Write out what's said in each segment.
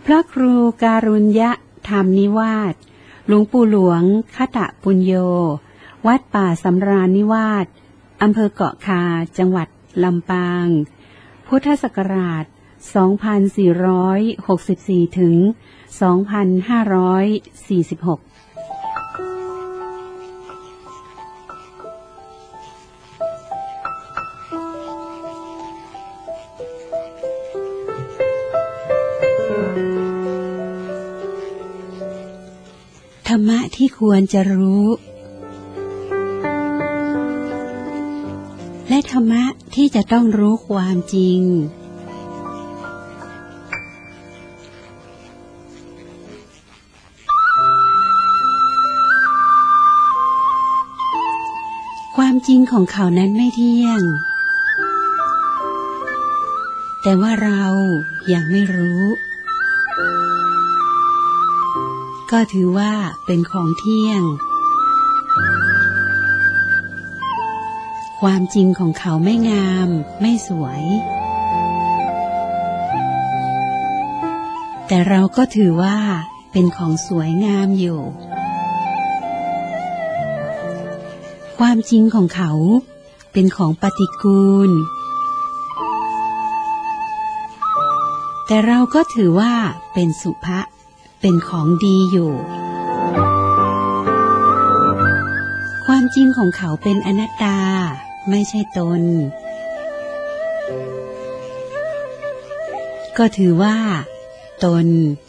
พระครูการุญยธรรมนิวาสหลวงปู่หลวงคตปุญโญวัดป่าสำราญนิวาสอำเภอเกาะคาจังหวัดลำปางพุทธศักราช 2464 ถึง 2546ธรรมะที่ควรจะรู้และธรรมะที่จะต้องรู้ความจริงความจริงของเขานั้นไม่เที่ยงแต่ว่าเรายังไม่รู้ก็ถือว่าเป็นของเที่ยงความจริงของเขาไม่งามไม่สวยแต่เราก็ถือว่าเป็นของสวยงามอยู่ความจริงของเขาเป็นของปฏิกูลแต่เราก็ถือว่าเป็นสุภะเป็นของดีอยู่ความจริงของเขาเป็นอนัตตาไม่ใช่ตนก็ถือว่าตน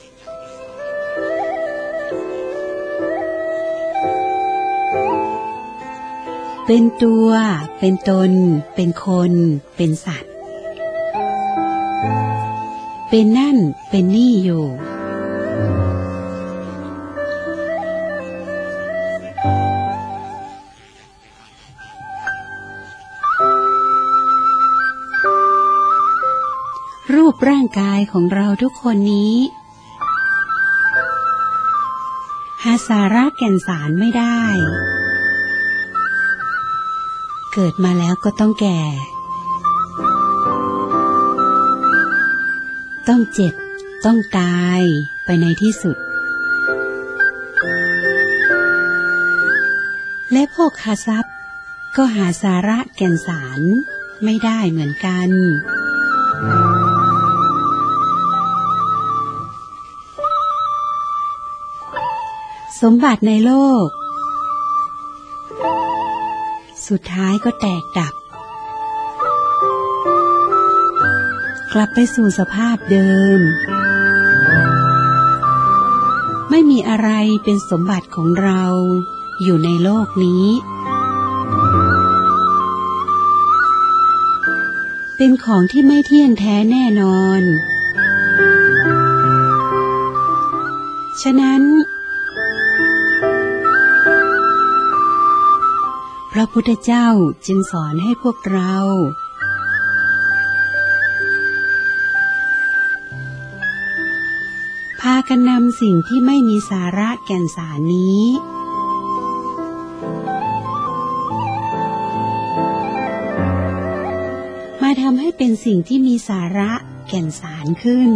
เป็นตัวเป็นตนเป็นคนเป็นสัตว์เป็นนั่นเป็นนี่อยู่รูปร่างกายของเราทุกคนนี้หาสาระแก่นสารไม่ได้เกิดมาแล้วก็ต้องแก่ต้องเจ็บต้องตายไปในที่สุดและพวกหาทรัพย์ก็หาสาระแก่นสารไม่ได้เหมือนกันสมบัติในโลกสุดท้ายก็แตกดับกลับไปสู่สภาพเดิมไม่มีอะไรเป็นสมบัติของเราอยู่ในโลกนี้เป็นของที่ไม่เที่ยงแท้แน่นอนฉะนั้นพระพุทธเจ้าจึงสอนให้พวกเราพากันนำสิ่งที่ไม่มีสาระแก่นสารนี้มาทำให้เป็นสิ่งที่มีสาระแก่นสารขึ้น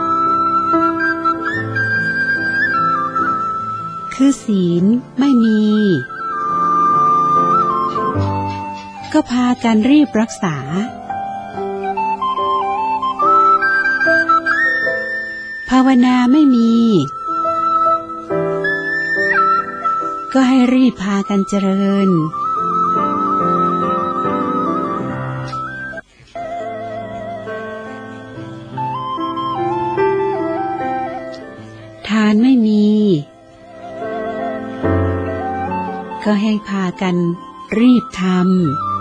คือศีลไม่มีก็พากันรีบรักษาภาวนาไม่มีก็ให้รีบพากันเจริญทานไม่มีก็ให้พากันรีบทำ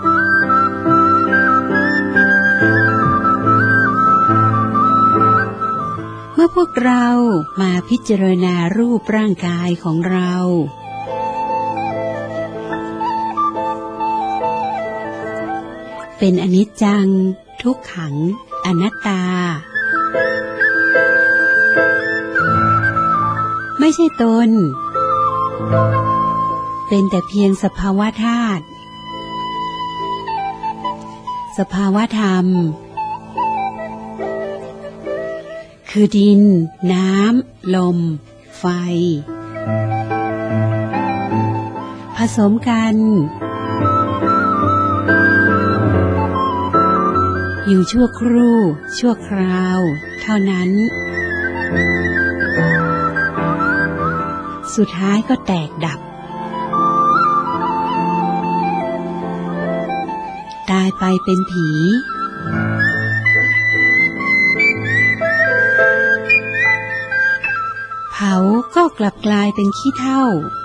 เมื่อพวกเรามาพิจารณารูปร่างกายของเราเป็นอนิจจังทุกขังอนัตตาไม่ใช่ตนเป็นแต่เพียงสภาวะธาตุสภาวะธรรม คคือดินน้ำลมไฟผสมกันอยู่ชั่วครู่ชั่วคราวเท่านั้นสุดท้ายก็แตกดับตายไปเป็นผีเผาก็กลับกลายเป็นขี้เถ้า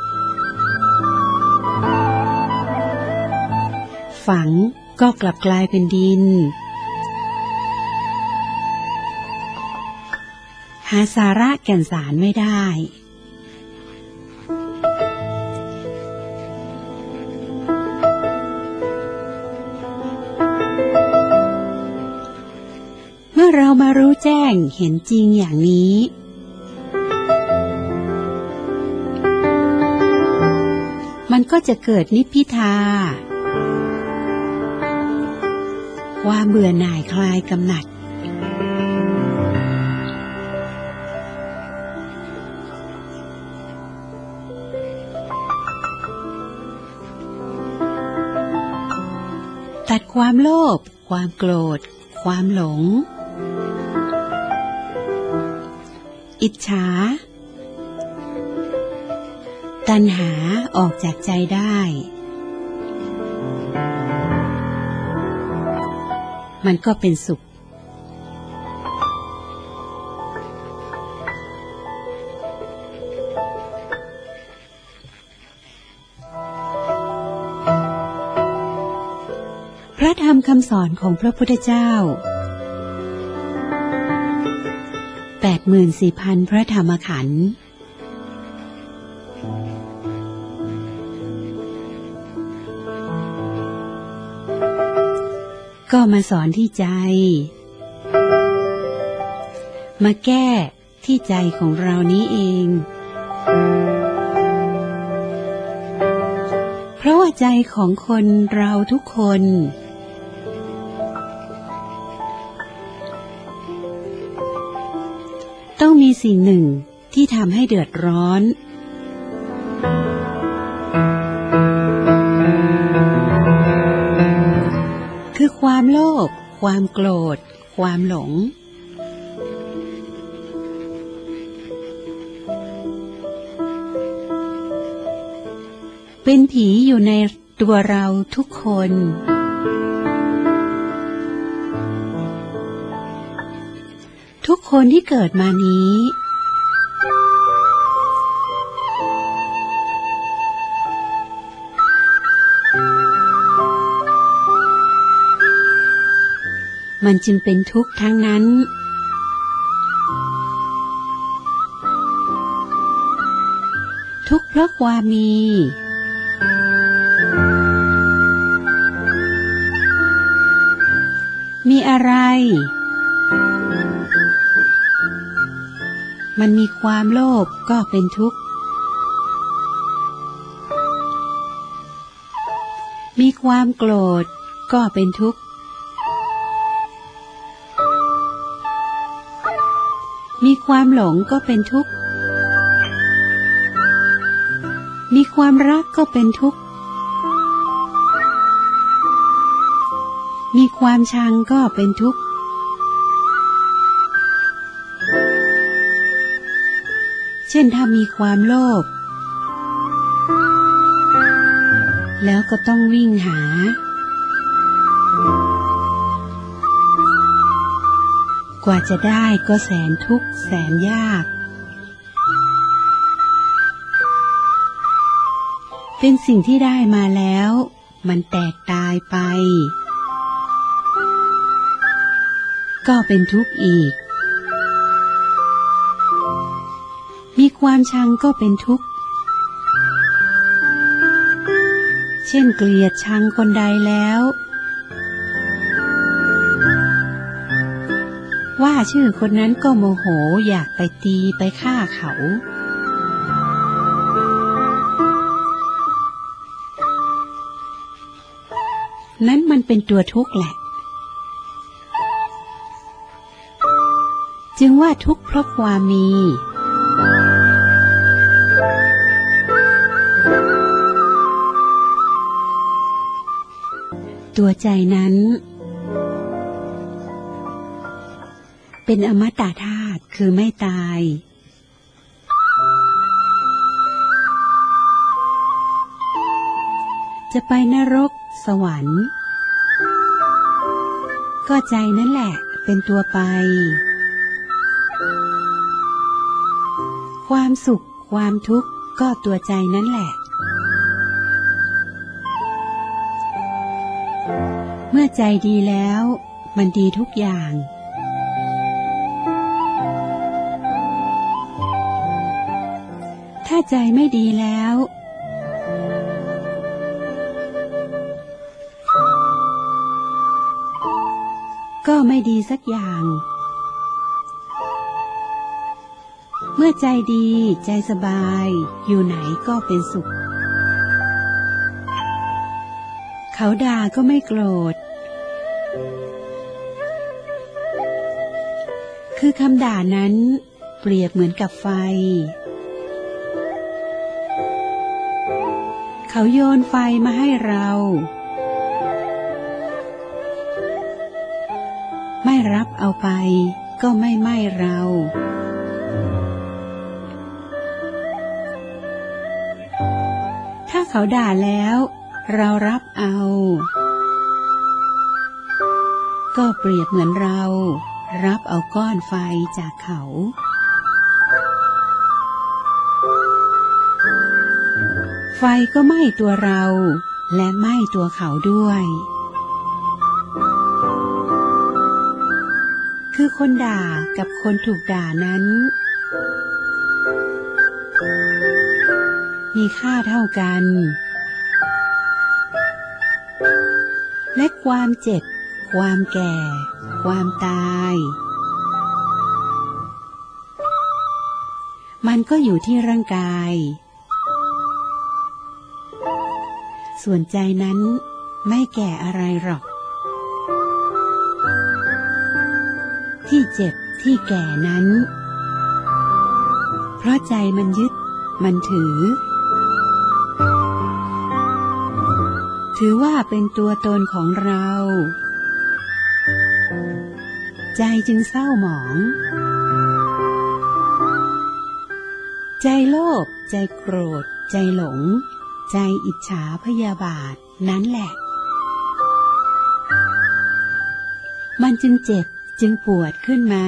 ฝังก็กลับกลายเป็นดินหาสาระแก่นสารไม่ได้เมื่อเรามารู้แจ้งเห็นจริงอย่างนี้มันก็จะเกิดนิพพิทาความเบื่อหน่ายคลายกำหนัดตัดความโลภความโกรธความหลงอิจฉาตัณหาออกจากใจได้มันก็เป็นสุขพระธรรมคำสอนของพระพุทธเจ้า 84,000 พระธรรมขันธ์ก็มาสอนที่ใจมาแก้ที่ใจของเรานี้เองเพราะว่าใจของคนเราทุกคนต้องมีสิ่งหนึ่งที่ทำให้เดือดร้อนคือความโลภความโกรธความหลงเป็นผีอยู่ในตัวเราทุกคนทุกคนที่เกิดมานี้มันจึงเป็นทุกข์ทั้งนั้นทุกข์เพราะความมีอะไรมันมีความโลภก็เป็นทุกข์มีความโกรธก็เป็นทุกข์มีความหลงก็เป็นทุกข์มีความรักก็เป็นทุกข์มีความชังก็เป็นทุกข์เช่นถ้ามีความโลภแล้วก็ต้องวิ่งหากว่าจะได้ก็แสนทุกข์แสนยากเป็นสิ่งที่ได้มาแล้วมันแตกตายไปก็เป็นทุกข์อีกมีความชังก็เป็นทุกข์เช่นเกลียดชังคนใดแล้วว่าชื่อคนนั้นก็โมโหอยากไปตีไปฆ่าเขานั้นมันเป็นตัวทุกข์แหละจจึงว่าทุกข์เพราะความมีตัวใจนั้นเป็นอมตะธาตุคือไม่ตายจะไปนรกสวรรค์ก็ใจนั่นแหละเป็นตัวไปความสุขความทุกข์ก็ตัวใจนั่นแหละเมื่อใจดีแล้วมันดีทุกอย่างถ้าใจไม่ดีแล้วก็ไม่ดีสักอย่างเมื่อใจดีใจสบายอยู่ไหนก็เป็นสุขเขาด่าก็ไม่โกรธคือคำด่านั้นเปรียบเหมือนกับไฟเขาโยนไฟมาให้เราไม่รับเอาไปก็ไม่ไหม้เราถ้าเขาด่าแล้วเรารับเอาก็เปรียบเหมือนเรารับเอาก้อนไฟจากเขาไฟก็ไหม้ตัวเราและไหม้ตัวเขาด้วยคือคนด่ากับคนถูกด่านั้นมีค่าเท่ากันและความเจ็บความแก่ความตายมันก็อยู่ที่ร่างกายส่วนใจนั้นไม่แก่อะไรหรอกที่เจ็บที่แก่นั้นเพราะใจมันยึดมันถือว่าเป็นตัวตนของเราใจจึงเศร้าหมองใจโลภใจโกรธใจหลงใจอิจฉาพยาบาทนั้นแหละมันจึงเจ็บจึงปวดขึ้นมา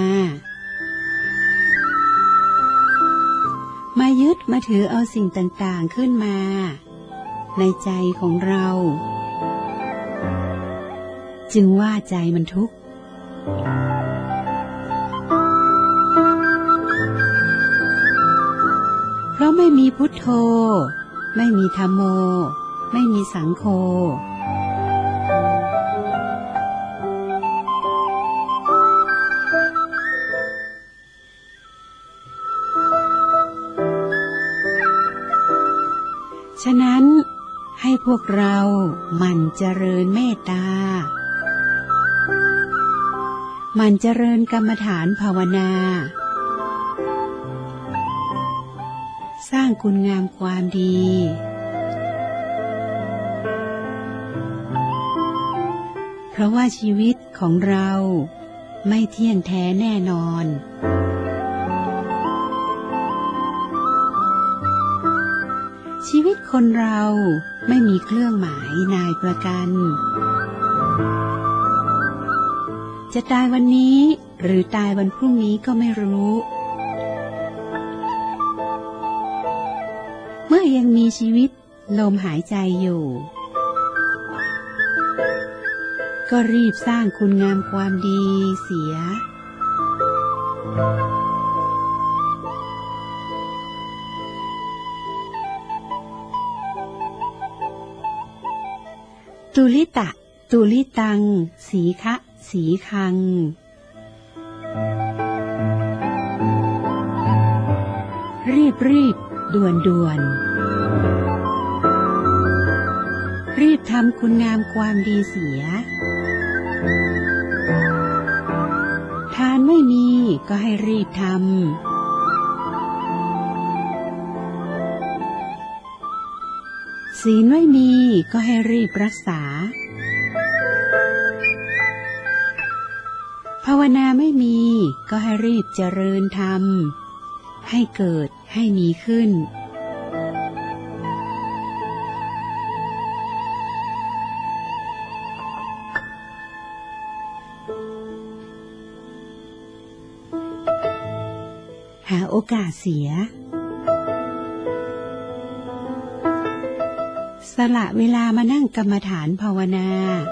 ยึดมาถือเอาสิ่งต่างๆขึ้นมาในใจของเราจึงว่าใจมันทุกข์เพราะไม่มีพุทโธไม่มีธัมโมไม่มีสังโฆฉะนั้นให้พวกเราหมั่นเจริญเมตตาหมั่นเจริญกรรมฐานภาวนาสร้างคุณงามความดีเพราะว่าชีวิตของเราไม่เที่ยงแท้แน่นอนชีวิตคนเราไม่มีเครื่องหมายนายประกันจะตายวันนี้หรือตายวันพรุ่งนี้ก็ไม่รู้เมื่อยังมีชีวิตลมหายใจอยู่ก็รีบสร้างคุณงามความดีเสียตุลิตะตุลิตังสีคะสีคังรีบด่วนรีบทำคุณงามความดีเสียทานไม่มีก็ให้รีบทำศีลไม่มีก็ให้รีบรักษาภาวนาไม่มีก็ให้รีบเจริญธรรมให้เกิดให้มีขึ้นหาโอกาสเสียสละเวลามานั่งกรรมฐานภาวนา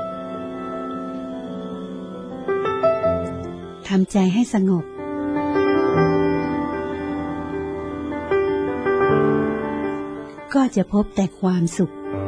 ทำใจให้สงบก็จะพบแต่ความสุข